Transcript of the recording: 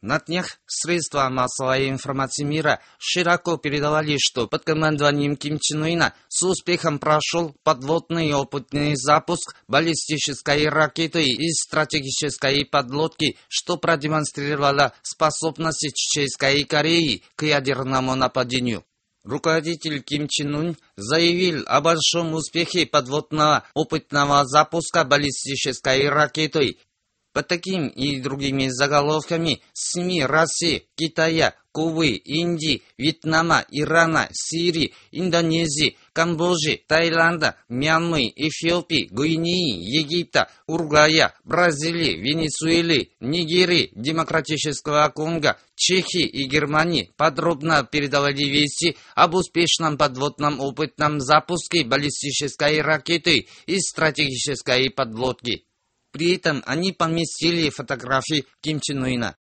На днях средства массовой информации мира широко передавали, что под командованием Ким Чен Ына с успехом прошел подводный опытный запуск баллистической ракеты из стратегической подлодки, что продемонстрировало способности Чеченской Кореи к ядерному нападению. Руководитель Ким Чен Ын заявил о большом успехе подводного опытного запуска баллистической ракеты. Под таким и другими заголовками СМИ России, Китая, Кубы, Индии, Вьетнама, Ирана, Сирии, Индонезии, Камбоджи, Таиланда, Мьянмы, Эфиопии, Гвинеи, Египта, Уругвая, Бразилии, Венесуэлы, Нигерии, Демократического Конго, Чехии и Германии подробно передавали вести об успешном подводном опытном запуске баллистической ракеты из стратегической подлодки. При этом они поместили фотографии Ким Чен Ына.